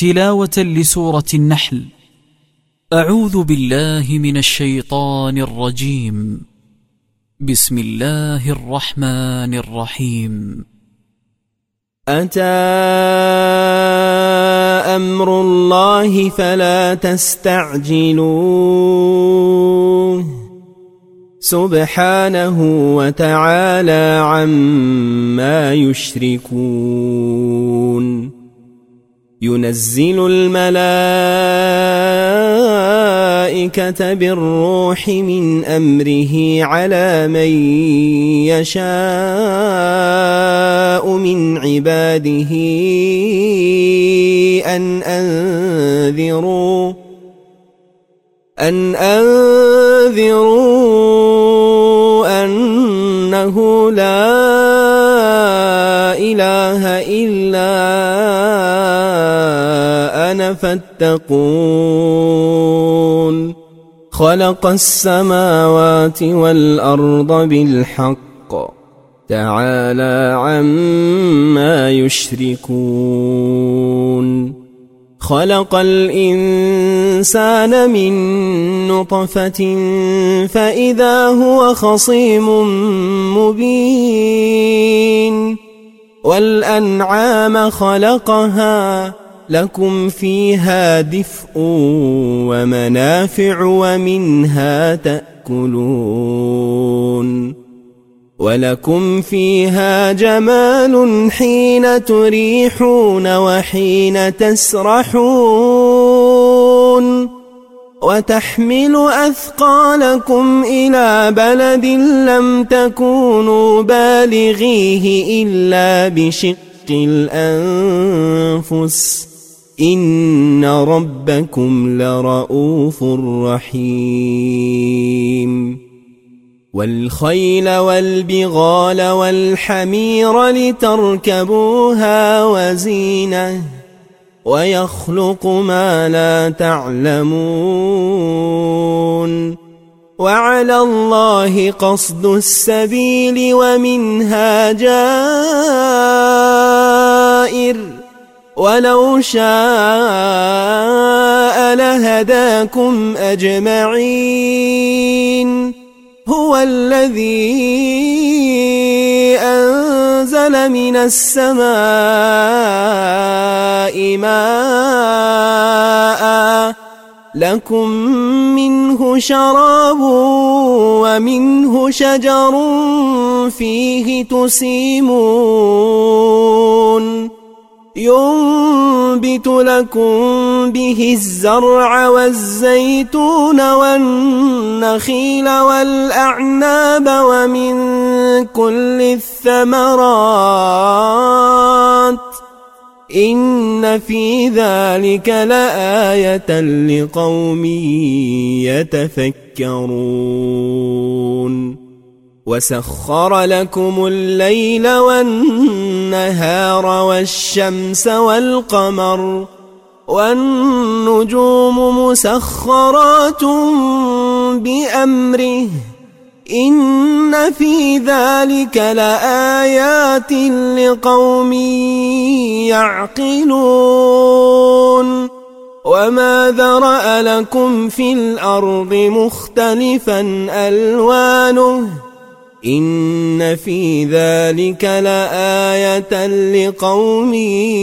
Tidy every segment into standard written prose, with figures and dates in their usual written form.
تلاوة لسورة النحل. أعوذ بالله من الشيطان الرجيم. بسم الله الرحمن الرحيم. أتى أمر الله فلا تستعجلوه سبحانه وتعالى عما يشركون. ينزل الملائكة بالروح من أمره على من يشاء من عباده أن أنذروا أنه لا إله إلا أنا فاتقون. خلق السماوات والأرض بالحق تعالى عما يشركون. خلق الإنسان من نطفة فإذا هو خصيم مبين. والأنعام خلقها لكم فيها دفء ومنافع ومنها تأكلون. ولكم فيها جمال حين تريحون وحين تسرحون. وتحمل أثقالكم إلى بلد لم تكونوا بالغيه إلا بشق الأنفس إن ربكم لرؤوف رحيم. والخيل والبغال والحمير لتركبوها وزينة ويخلق ما لا تعلمون. وعلى الله قصد السبيل ومنها جائر ولو شاء لهداكم أجمعين. هو الذي أنزل من السماء ماء لكم منه شراب ومنه شجر فيه تسيمون. ينبت لكم به الزرع والزيتون والنخيل والأعناب ومن كل الثمرات إن في ذلك لآية لقوم يتفكرون. وسخر لكم الليل والنهار والشمس والقمر والنجوم مسخرات بأمره إن في ذلك لآيات لقوم يعقلون. وما ذرأ لكم في الأرض مختلفا ألوانه إن في ذلك لآية لقوم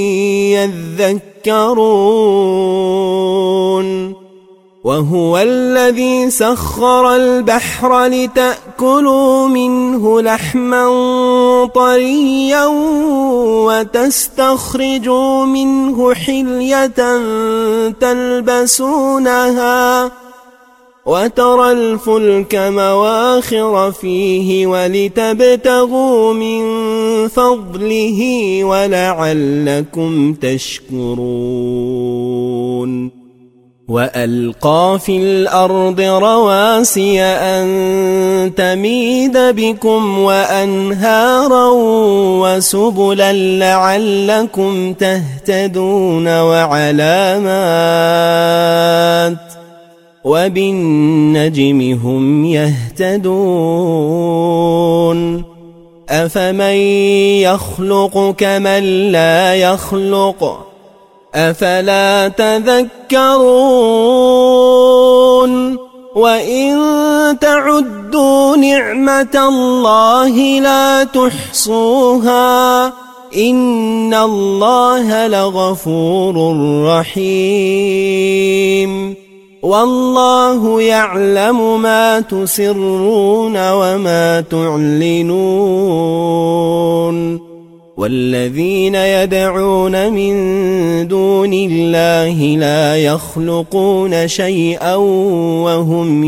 يذكرون. وهو الذي سخر البحر لتأكلوا منه لحما طريا وتستخرجوا منه حلية تلبسونها وترى الفلك مواخر فيه ولتبتغوا من فضله ولعلكم تشكرون. وألقى في الأرض رواسي أن تميد بكم وأنهارا وسبلا لعلكم تهتدون وعلامات وبالنجم هم يهتدون. أفمن يخلق كمن لا يخلق أفلا تذكرون وإن تعدوا نعمة الله لا تحصوها إن الله لغفور رحيم والله يعلم ما تسرون وما تعلنون والذين يدعون من دون الله لا يخلقون شيئا وهم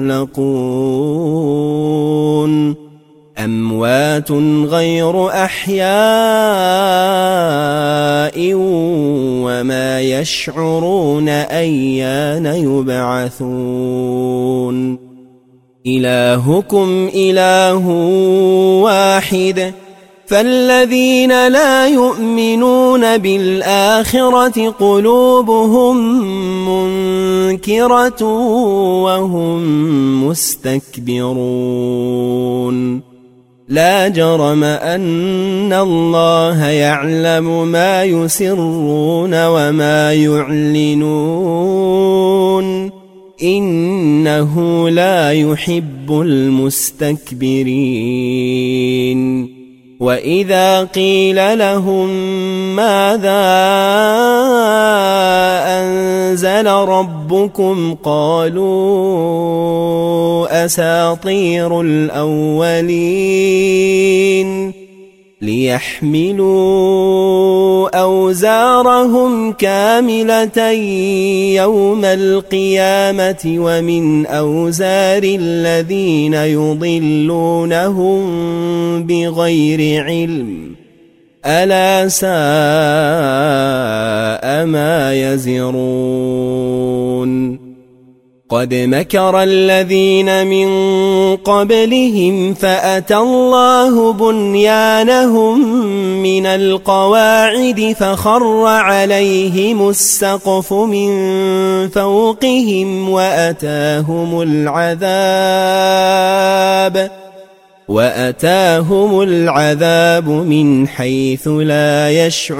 يخلقون أموات غير أحياء وما يشعرون أيان يبعثون إلهكم إله واحد فالذين لا يؤمنون بالآخرة قلوبهم منكرة وهم مستكبرون لا جرم أن الله يعلم ما يسرون وما يعلنون إنه لا يحب المستكبرين وإذا قيل لهم ماذا أنزل ربكم قالوا أساطير الأولين ليحملوا أوزارهم كاملة يوم القيامة ومن أوزار الذين يضلونهم بغير علم ألا ساء ما يزرون قد مكر الذين من قبلهم فأتى الله بنيانهم من القواعد فخر عليهم السقف من فوقهم وأتاهم العذاب من حيث لا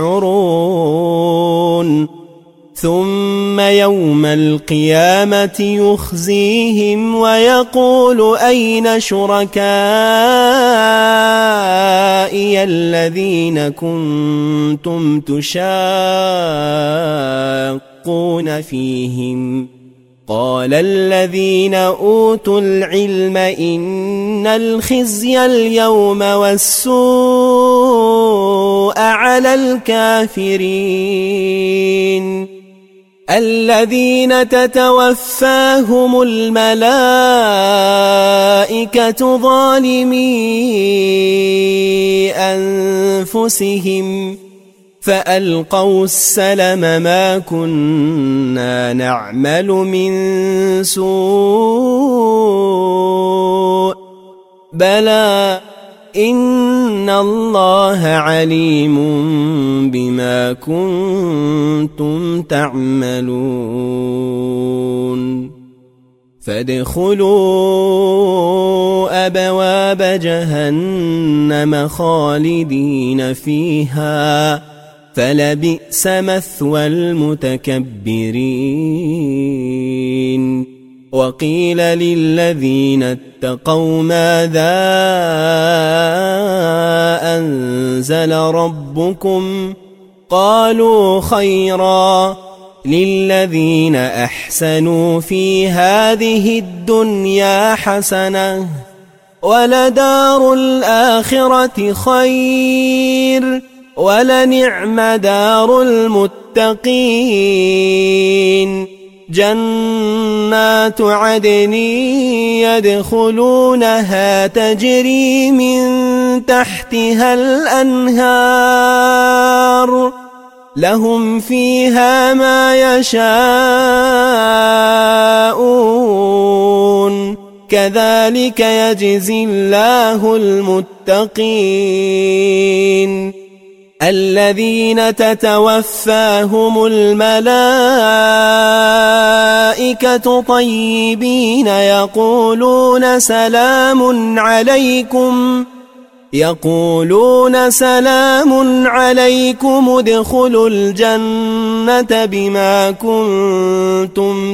يشعرون ثم يوم القيامة يخزيهم ويقول أين شركائي الذين كنتم تشاقون فيهم قال الذين أوتوا العلم إن الخزي اليوم والسوء على الكافرين الذين تتوفاهم الملائكة ظالمي أنفسهم فألقوا السلم ما كنا نعمل من سوء بلى إن الله عليم بما كنتم تعملون فادخلوا أبواب جهنم خالدين فيها فلبئس مثوى المتكبرين وقيل للذين اتقوا ماذا أنزل ربكم قالوا خيرا للذين أحسنوا في هذه الدنيا حسنة ولدار الآخرة خير ولنعم دار المتقين جنات عدن يدخلونها تجري من تحتها الأنهار لهم فيها ما يشاءون كذلك يجزي الله المتقين الذين تتوفاهم الملائكة طيبين يقولون سلام عليكم يقولون سلام عليكم ادخلوا الجنة بما كنتم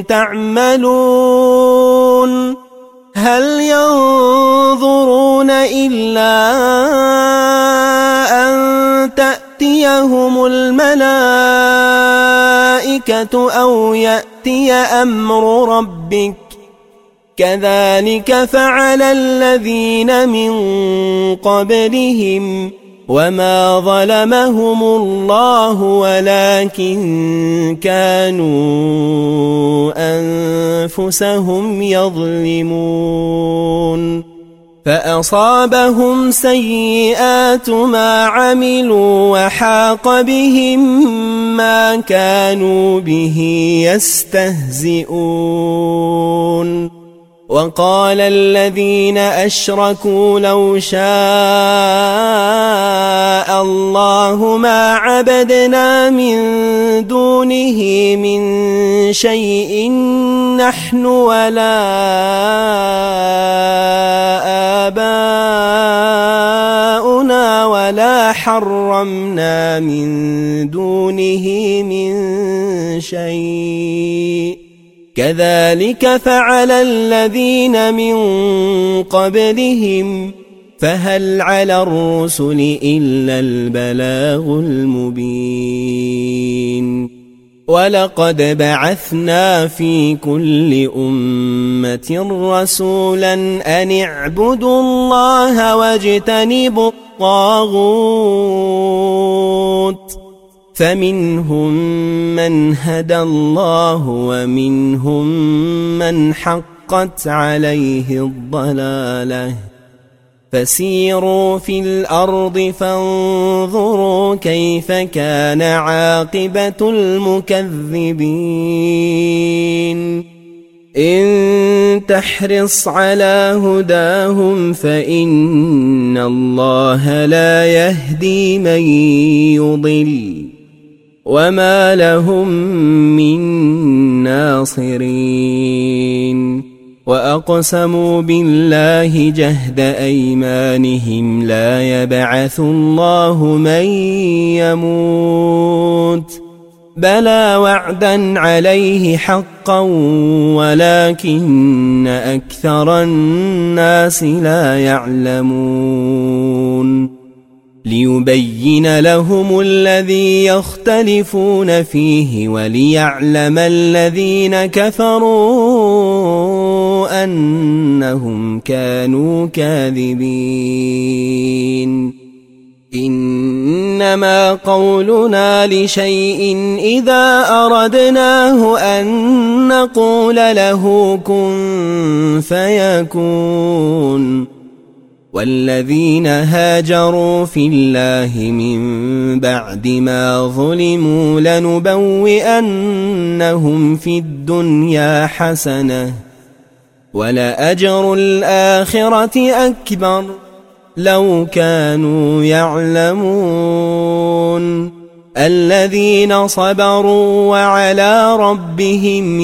تعملون هل ينظرون إلا أن تأتيهم الملائكة أو يأتي أمر ربك كذلك فعل الذين من قبلهم وما ظلمهم الله ولكن كانوا أنفسهم يظلمون فأصابهم سيئات ما عملوا وحاق بهم ما كانوا به يستهزئون وقال الذين أشركوا لو شاء الله ما عبدنا من دونه من شيء نحن ولا آباؤنا ولا حرمنا من دونه من شيء كذلك فعل الذين من قبلهم فهل على الرسل إلا البلاغ المبين ولقد بعثنا في كل أمة رسولا أن اعبدوا الله واجتنبوا الطاغوت فمنهم من هدى الله ومنهم من حقت عليه الضلالة فسيروا في الأرض فانظروا كيف كان عاقبة المكذبين إن تحرص على هداهم فإن الله لا يهدي من يضل وما لهم من ناصرين وأقسموا بالله جهد أيمانهم لا يبعث الله من يموت بلى وعدا عليه حقا ولكن أكثر الناس لا يعلمون ليبين لهم الذي يختلفون فيه وليعلم الذين كفروا أنهم كانوا كاذبين إنما قولنا لشيء إذا أردناه أن نقول له كن فيكون والذين هاجروا في الله من بعد ما ظلموا لنبوئنهم في الدنيا حسنة ولأجر الآخرة أكبر لو كانوا يعلمون الذين صبروا وعلى ربهم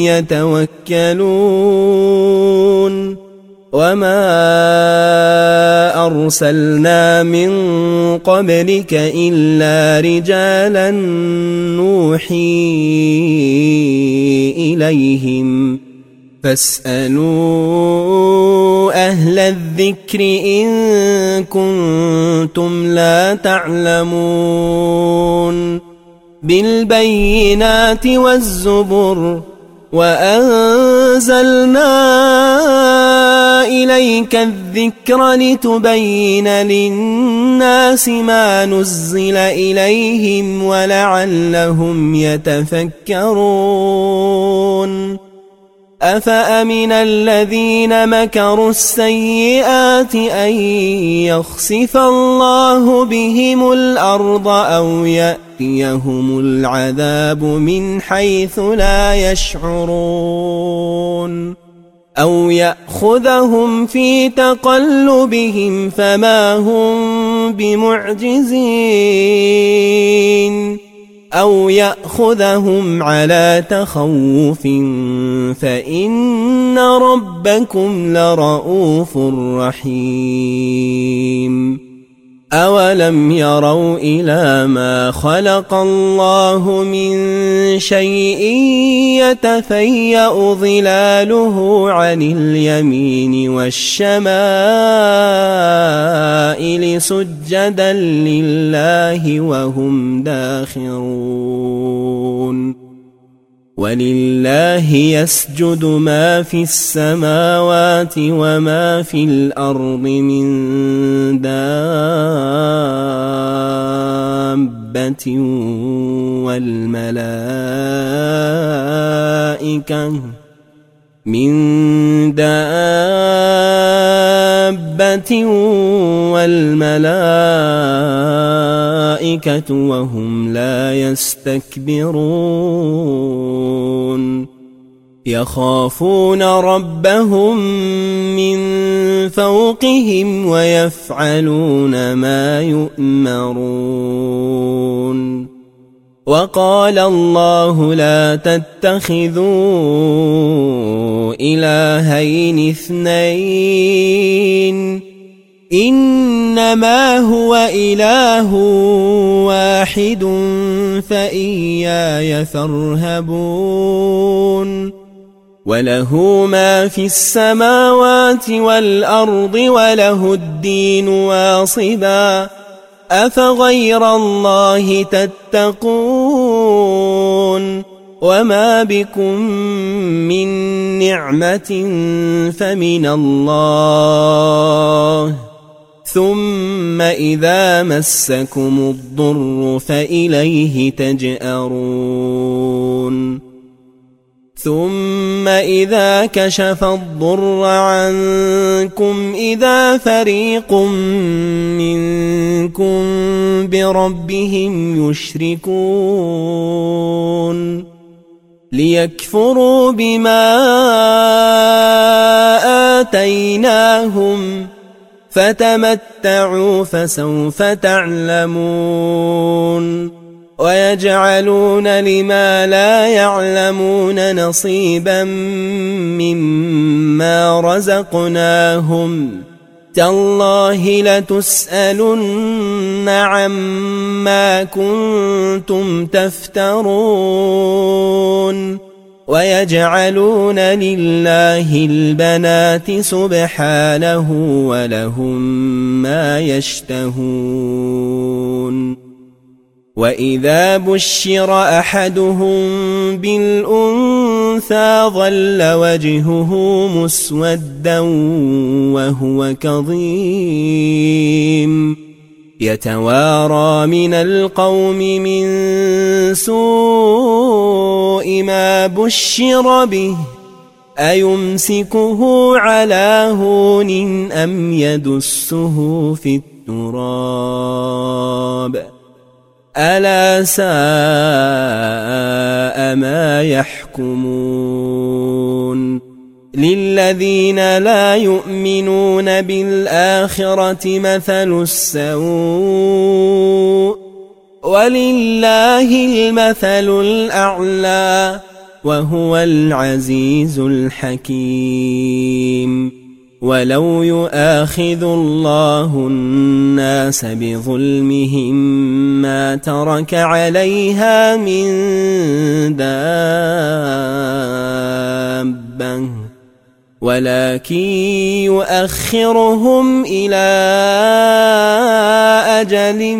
يتوكلون وما أرسلنا من قبلك إلا رجالا نوحي إليهم فاسألوا أهل الذكر إن كنتم لا تعلمون بالبينات والزبر وأنزلنا إليك الذكر لتبين للناس ما نزل إليهم ولعلهم يتفكرون أفأمن الذين مكروا السيئات أن يخسف الله بهم الأرض أو يأتيهم العذاب من حيث لا يشعرون أو يأخذهم في تقلبهم فما هم بمعجزين أو يأخذهم على تخوف فإن ربكم لرؤوف رحيم أولم يروا إلى ما خلق الله من شيء يتفيأ ظلاله عن اليمين والشمائل سجدا لله وهم داخرون ولله يسجد ما في السماوات وما في الأرض من دابة والملائكة وهم لا يستكبرون يخافون ربهم من فوقهم ويفعلون ما يؤمرون وقال الله لا تتخذوا إلهين اثنين إنما هو إله واحد فإياي فارهبون وله ما في السماوات والأرض وله الدين واصبا أفغير الله تتقون وما بكم من نعمة فمن الله ثم إذا مسكم الضر فإليه تجأرون ثم إذا كشف الضر عنكم إذا فريق منكم بربهم يشركون ليكفروا بما آتيناهم فتمتعوا فسوف تعلمون ويجعلون لما لا يعلمون نصيبا مما رزقناهم تالله لتسألن عما كنتم تفترون ويجعلون لله البنات سبحانه ولهم ما يشتهون وإذا بشر أحدهم بالأنثى ظل وجهه مسودا وهو كظيم يتوارى من القوم من سوء ما بشر به أيمسكه على هون أم يدسه في التراب ألا ساء ما يحكمون للذين لا يؤمنون بالآخرة مثل السوء ولله المثل الأعلى وهو العزيز الحكيم ولو يؤاخذ الله الناس بظلمهم ما ترك عليها من دابة ولكن يؤخرهم إلى أجل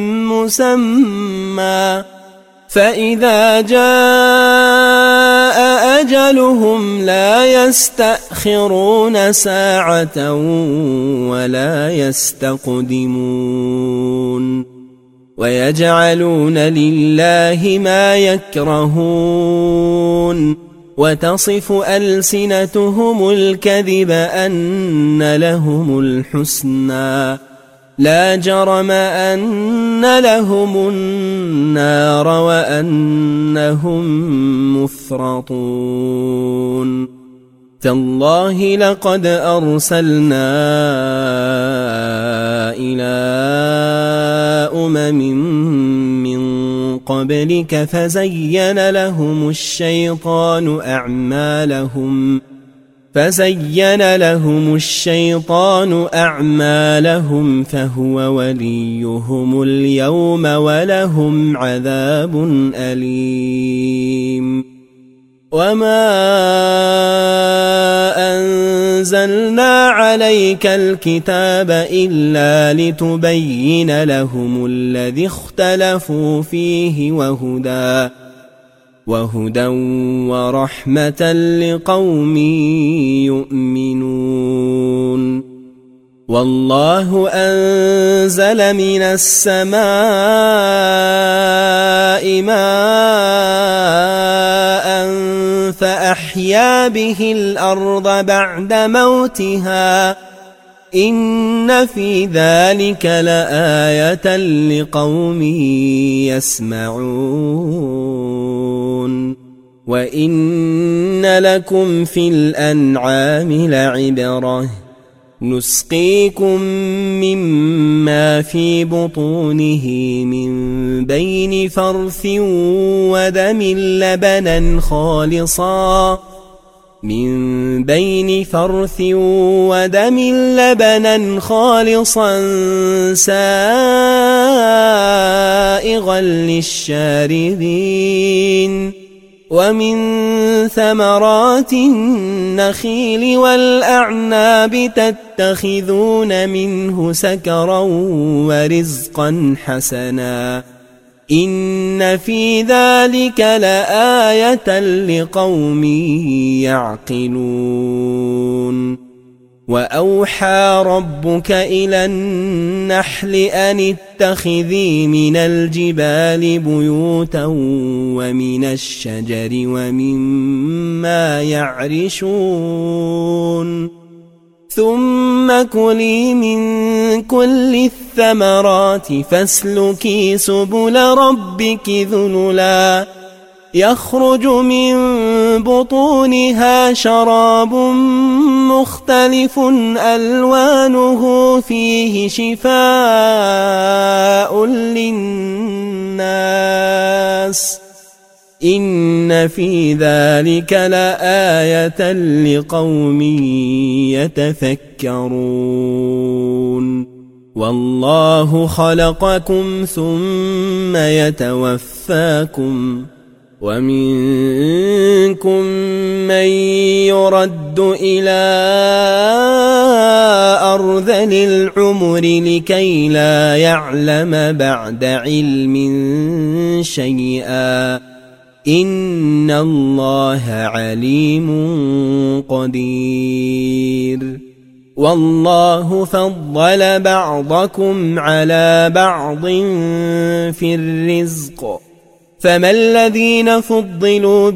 مسمى فإذا جاء أجلهم لا يستأخرون ساعة ولا يستقدمون ويجعلون لله ما يكرهون وتصف ألسنتهم الكذب أن لهم الحسنى لا جرم أن لهم النار وأنهم مفرطون تالله لقد أرسلنا إلى من قبلك فزين لهم الشيطان أعمالهم فهو وليهم اليوم ولهم عذاب أليم. وما أنزلنا عليك الكتاب إلا لتبين لهم الذي اختلفوا فيه وهدى ورحمة لقوم يؤمنون. والله أنزل من السماء ماء فأحيا به الأرض بعد موتها إن في ذلك لآية لقوم يسمعون. وإن لكم في الأنعام لعبرة نسقيكم مما في بطونه من بين فرث ودم لبنا خالصا سائغا للشاربين ومن ثمرات النخيل والأعناب تتخذون منه سكرا ورزقا حسنا إن في ذلك لآية لقوم يعقلون. وأوحى ربك إلى النحل أن اتخذي من الجبال بيوتا ومن الشجر ومما يعرشون ثم كلي من كل الثمرات فاسلكي سبل ربك ذللا يخرج من بطونها شراب مختلف ألوانه فيه شفاء للناس إن في ذلك لآية لقوم يتفكرون. والله خلقكم ثم يتوفاكم ومنكم من يرد إلى أرذل العمر لكي لا يعلم بعد علم شيئا إن الله عليم قدير. والله فضل بعضكم على بعض في الرزق فما الذين فضلوا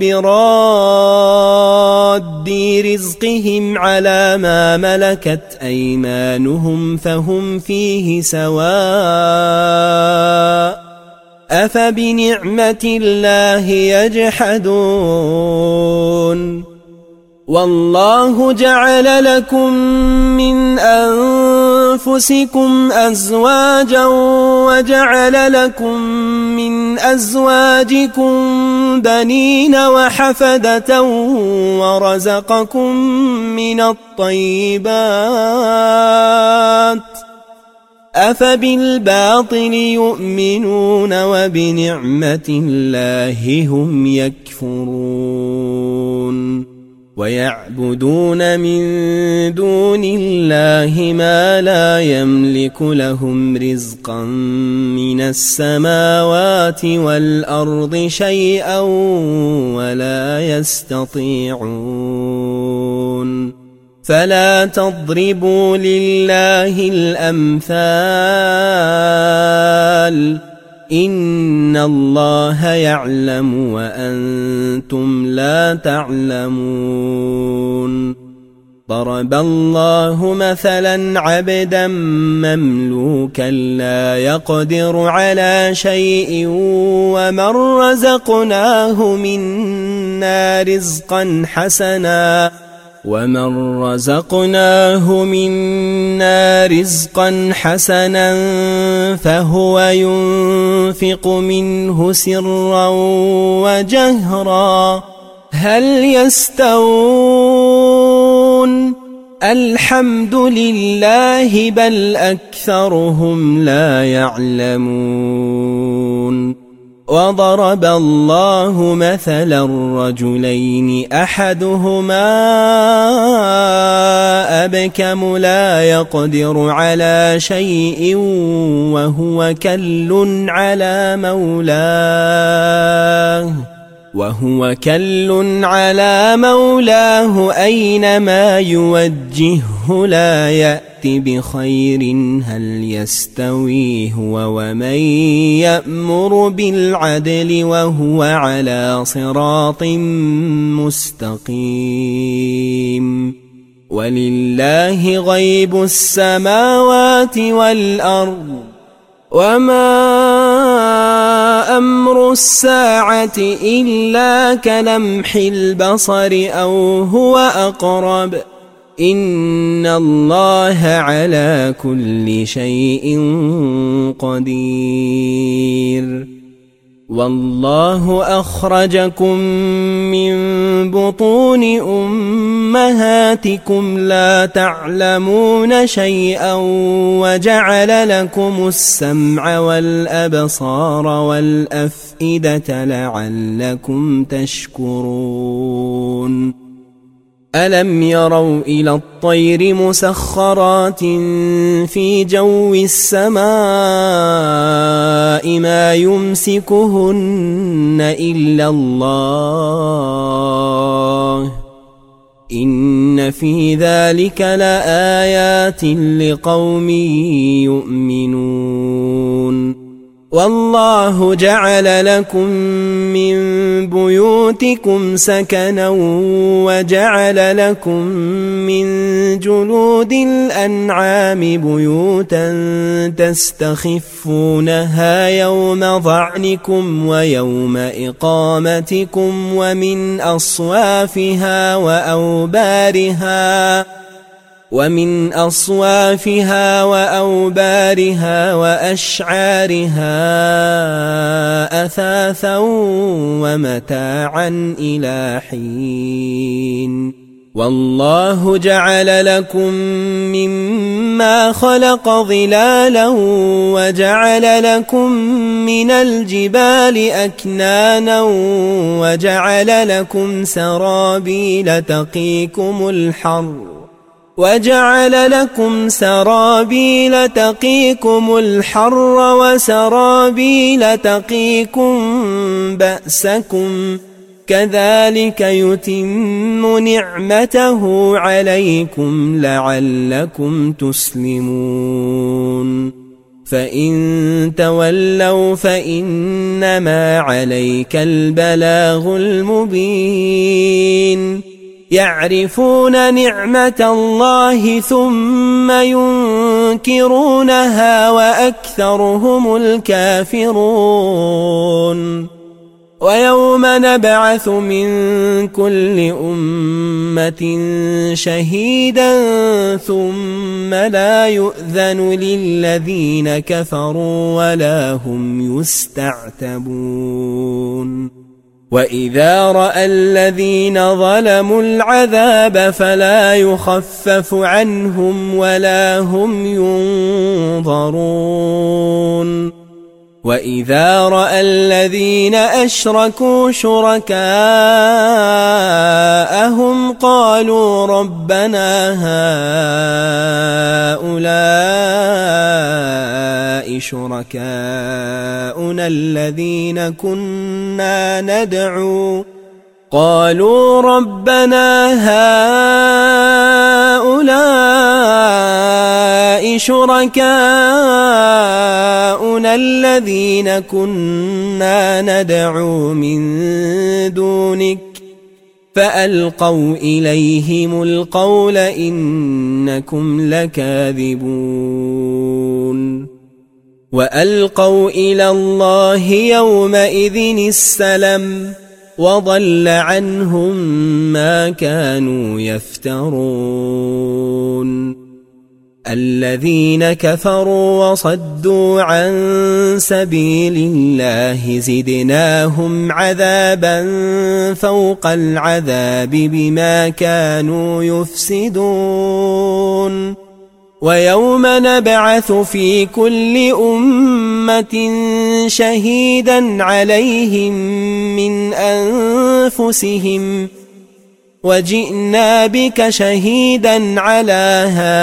براد رزقهم على ما ملكت أيمانهم فهم فيه سواء أفبنعمة الله يجحدون. والله جعل لكم من أنفسكم أزواجا وجعل لكم من أزواجكم بنين وحفدة ورزقكم من الطيبات أفبالباطل يؤمنون وبنعمة الله هم يكفرون. ويعبدون من دون الله ما لا يملك لهم رزقا من السماوات والأرض شيئا ولا يستطيعون. فلا تضربوا لله الأمثال إن الله يعلم وأنتم لا تعلمون. ضرب الله مثلا عبدا مملوكا لا يقدر على شيء ومن رزقناه منا رزقا حسنا فهو ينفق منه سرا وجهرا هل يستوون الحمد لله بل أكثرهم لا يعلمون. وضرب الله مثلا رجلين أحدهما أبكم لا يقدر على شيء وهو كل على مولاه أينما يوجهه لا يأت بخير هل يستوي هو ومن يأمر بالعدل وهو على صراط مستقيم. ولله غيب السماوات والأرض وما أمر الساعة إلا كلمح البصر أو هو أقرب إن الله على كل شيء قدير. والله أخرجكم من بطون أمهاتكم لا تعلمون شيئا وجعل لكم السمع والأبصار والأفئدة لعلكم تشكرون. ألم يروا إلى الطير مسخرات في جو السماء ما يمسكهن إلا الله إن في ذلك لآيات لقوم يؤمنون. والله جعل لكم من بيوتكم سكنا وجعل لكم من جلود الأنعام بيوتا تستخفونها يوم ظعنكم ويوم إقامتكم ومن أصوافها وأوبارها وأشعارها أثاثا ومتاعا إلى حين. والله جعل لكم مما خلق ظلالا وجعل لكم من الجبال أكنانا وجعل لكم سرابيل تقيكم الحر وسرابيل تقيكم بأسكم كذلك يتم نعمته عليكم لعلكم تسلمون. فإن تولوا فإنما عليك البلاغ المبين. يعرفون نعمة الله ثم ينكرونها وأكثرهم الكافرون. ويوم نبعث من كل أمة شهيدا ثم لا يؤذن للذين كفروا ولا هم يستعتبون. وإذا رأى الذين ظلموا العذاب فلا يخفف عنهم ولا هم ينظرون. وإذا رأى الذين أشركوا شركاءهم قالوا ربنا هؤلاء شركاؤنا الذين كنا ندعو من دونك فألقوا إليهم القول إنكم لكاذبون. وألقوا إلى الله يومئذ السلم وضل عنهم ما كانوا يفترون. الذين كفروا وصدوا عن سبيل الله زدناهم عذابا فوق العذاب بما كانوا يفسدون ويوم نبعث في كل أمة شهيدا عليهم من أنفسهم وجئنا بك شهيدا على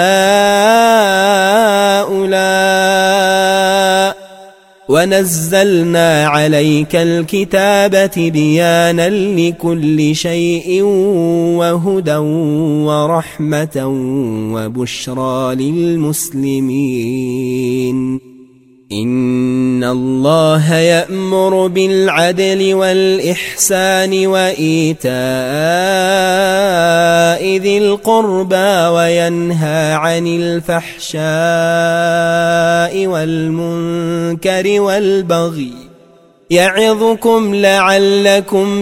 هؤلاء ونزلنا عليك الكتاب تبيانا لكل شيء وهدى ورحمة وبشرى للمسلمين إن الله يأمر بالعدل والإحسان وإيتاء ذي القربى وينهى عن الفحشاء والمنكر والبغي يعظكم لعلكم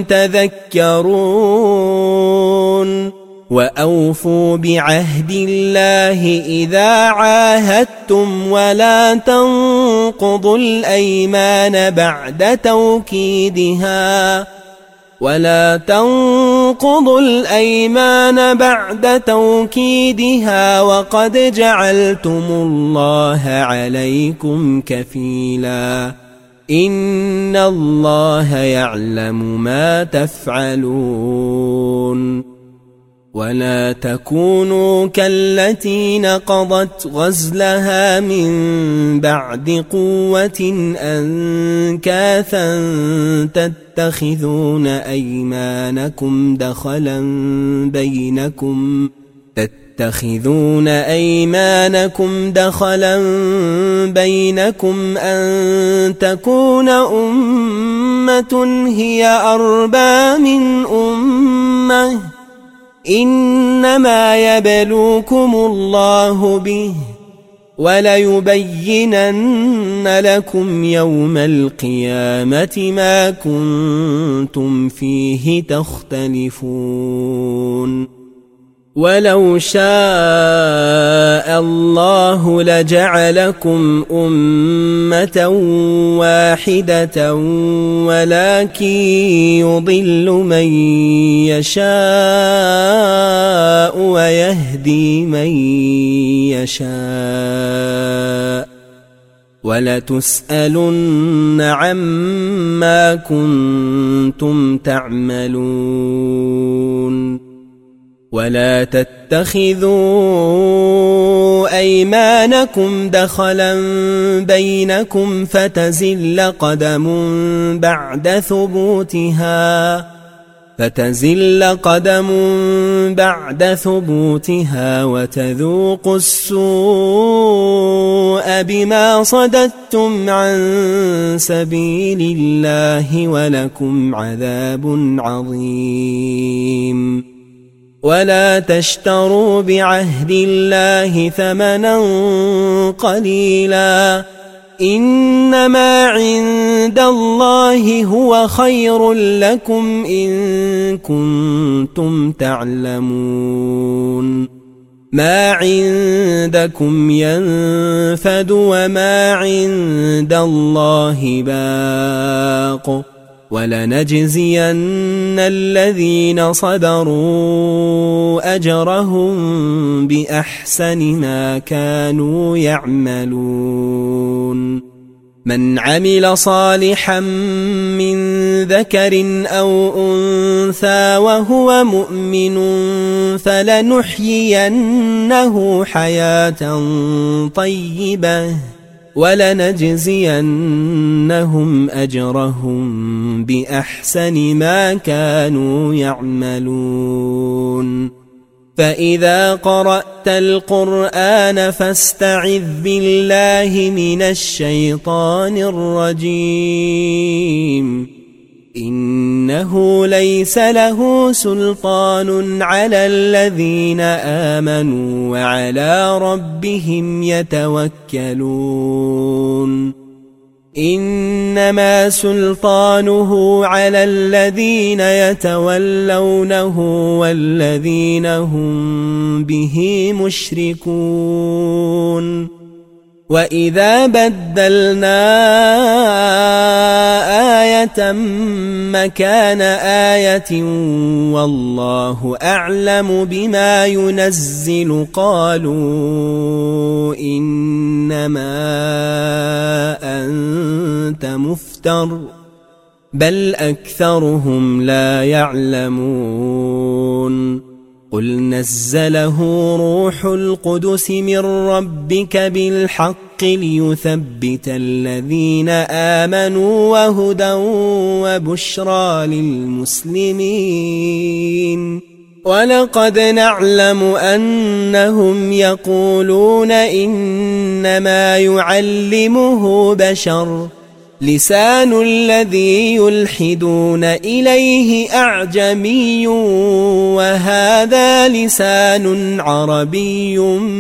تذكرون وأوفوا بعهد الله إذا عاهدتم ولا تنقضوا الأيمان بعد توكيدها وقد جعلتم الله عليكم كفيلا إن الله يعلم ما تفعلون ولا تكونوا كالتي نقضت غزلها من بعد قوة أنكاثا تتخذون أيمانكم دخلا بينكم أن تكون أمة هي أربى من أمة إنما يبلوكم الله به وليبينن لكم يوم القيامة ما كنتم فيه تختلفون ولو شاء الله لجعلكم أمة واحدة ولكن يضل من يشاء ويهدي من يشاء ولتسألن عما كنتم تعملون ولا تتخذوا أيمانكم دخلا بينكم فتزل قدم بعد ثبوتها وتذوقوا السوء بما صددتم عن سبيل الله ولكم عذاب عظيم ولا تشتروا بعهد الله ثمنا قليلا إنما عند الله هو خير لكم إن كنتم تعلمون ما عندكم ينفد وما عند الله باق ولنجزين الذين صبروا أجرهم بأحسن ما كانوا يعملون من عمل صالحا من ذكر أو أنثى وهو مؤمن فلنحيينه حياة طيبة ولنجزينهم أجرهم بأحسن ما كانوا يعملون فإذا قرأت القرآن فاستعذ بالله من الشيطان الرجيم إنه ليس له سلطان على الذين آمنوا وعلى ربهم يتوكلون إنما سلطانه على الذين يتولونه والذين هم به مشركون وإذا بدلنا آية مكان آية والله أعلم بما ينزل قالوا إنما أنت مفتر بل أكثرهم لا يعلمون قل نزله روح القدس من ربك بالحق ليثبت الذين آمنوا وهدى وبشرى للمسلمين ولقد نعلم أنهم يقولون إنما يعلمه بشر لسان الذي يلحدون إليه أعجمي وهذا لسان عربي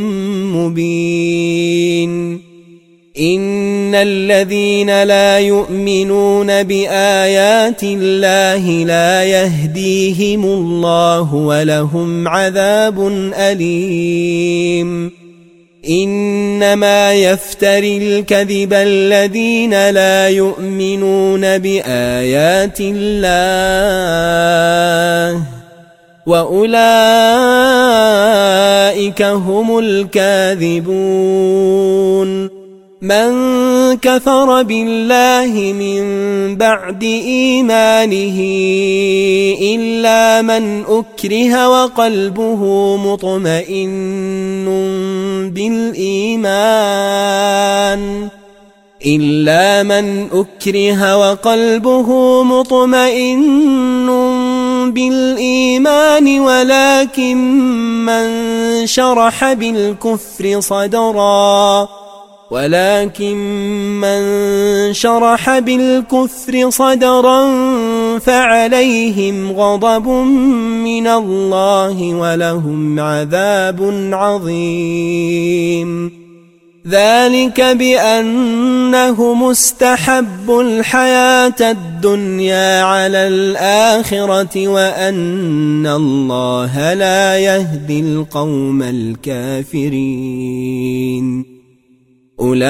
مبين إن الذين لا يؤمنون بآيات الله لا يهديهم الله ولهم عذاب أليم إنما يفتري الكذب الذين لا يؤمنون بآيات الله وأولئك هم الكاذبون من كفر بالله من بعد إيمانه إلا من أكره وقلبه مطمئن بالإيمان ولكن من شرح بالكفر صدرا فعليهم غضب من الله ولهم عذاب عظيم ذلك بأنهم استحبوا الحياة الدنيا على الآخرة وأن الله لا يهدي القوم الكافرين أولئك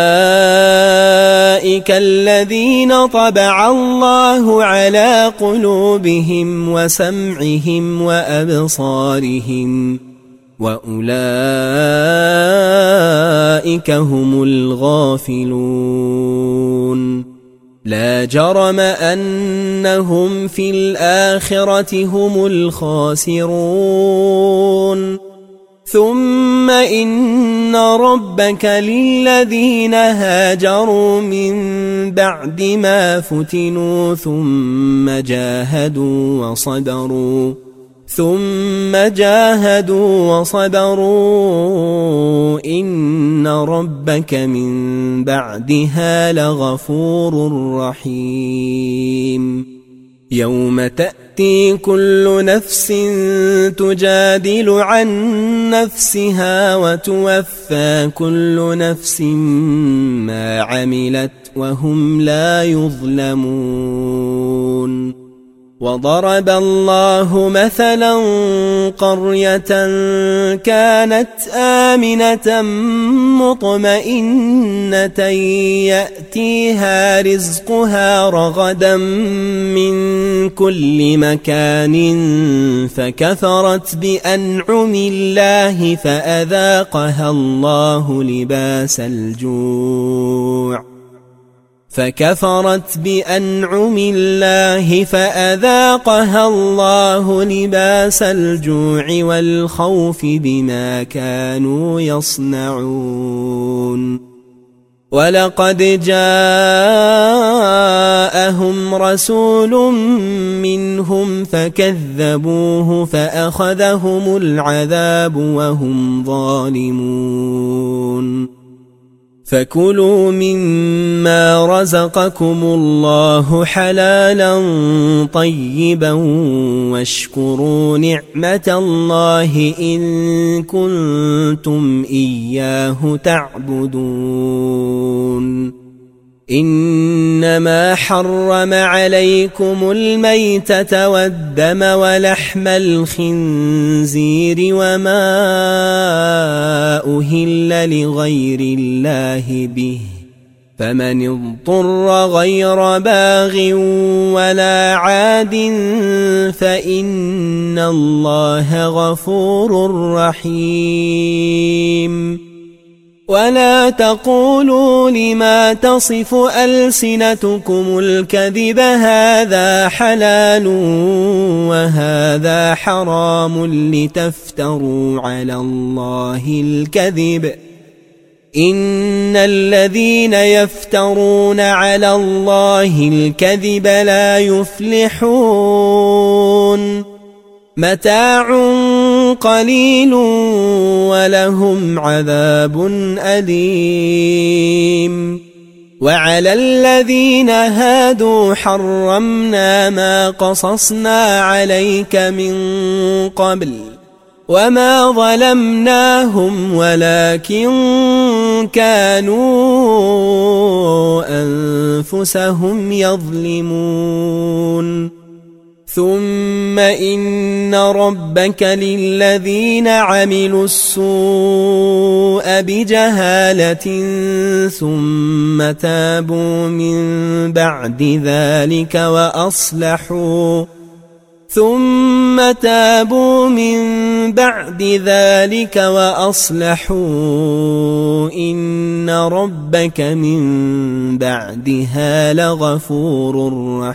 الذين طبع الله على قلوبهم وسمعهم وأبصارهم وأولئك هم الغافلون لا جرم أنهم في الآخرة هم الخاسرون ثم إن ربك للذين هاجروا من بعد ما فتنوا ثم جاهدوا وصبروا إن ربك من بعدها لغفور رحيم يوم تأتي كل نفس تجادل عن نفسها وتوفى كل نفس ما عملت وهم لا يظلمون وضرب الله مثلا قرية كانت آمنة مطمئنة يأتيها رزقها رغدا من كل مكان فكفرت بأنعم الله فأذاقها الله لباس الجوع والخوف بما كانوا يصنعون ولقد جاءهم رسول منهم فكذبوه فأخذهم العذاب وهم ظالمون فكلوا مما رزقكم الله حلالا طيبا واشكروا نعمة الله إن كنتم إياه تعبدون إنما حرم عليكم الميتة والدم ولحم الخنزير وما أهل لغير الله به فمن اضطر غير باغ ولا عاد فإن الله غفور رحيم. ولا تقولوا لما تصف ألسنتكم الكذب هذا حلال وهذا حرام لتفتروا على الله الكذب إن الذين يفترون على الله الكذب لا يفلحون. متاع قليل ولهم عذاب أليم. وعلى الذين هادوا حرمنا ما قصصنا عليك من قبل وما ظلمناهم ولكن كانوا أنفسهم يظلمون. ثم إن ربك للذين عملوا السوء بجهالة ثم تابوا من بعد ذلك وأصلحوا إن ربك من بعدها لغفور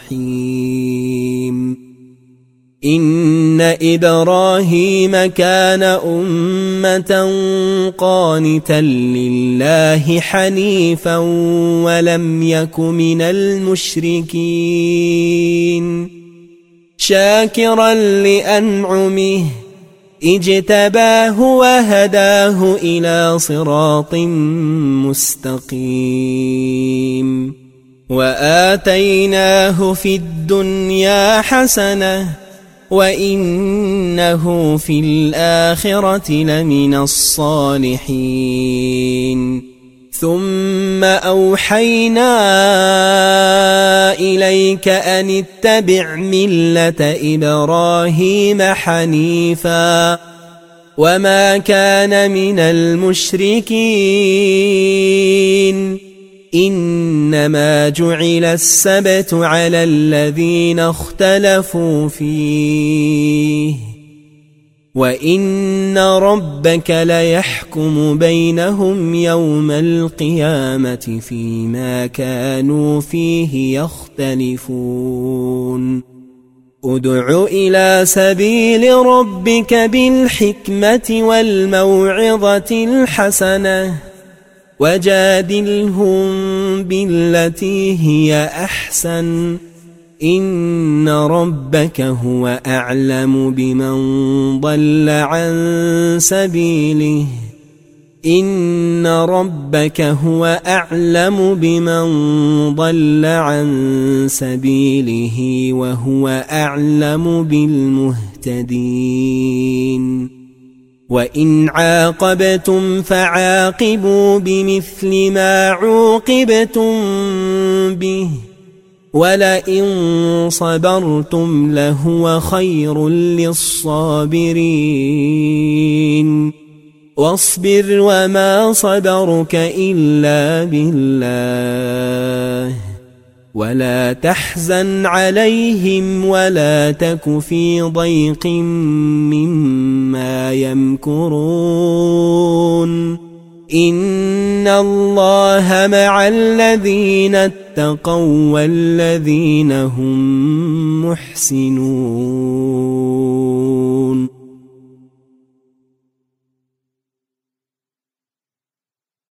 رحيم. إن إبراهيم كان أمة قانتا لله حنيفا ولم يك من المشركين شاكرا لأنعمه اجتباه وهداه إلى صراط مستقيم. وآتيناه في الدنيا حسنة وإنه في الآخرة لمن الصالحين. ثم أوحينا إليك أن اتبع ملة إبراهيم حنيفا وما كان من المشركين. إنما جعل السبت على الذين اختلفوا فيه وإن ربك ليحكم بينهم يوم القيامة فيما كانوا فيه يختلفون. ادع إلى سبيل ربك بالحكمة والموعظة الحسنة وجادلهم بالتي هي أحسن إن ربك هو أعلم بمن ضل عن سبيله إن ربك هو أعلم بمن ضل عن سبيله وهو أعلم بالمهتدين. وإن عاقبتم فعاقبوا بمثل ما عوقبتم به ولئن صبرتم لهو خير للصابرين. واصبر وما صبرك إلا بالله ولا تحزن عليهم ولا تك في ضيق مما يمكرون. إن الله مع الذين اتقوا والذين هم محسنون.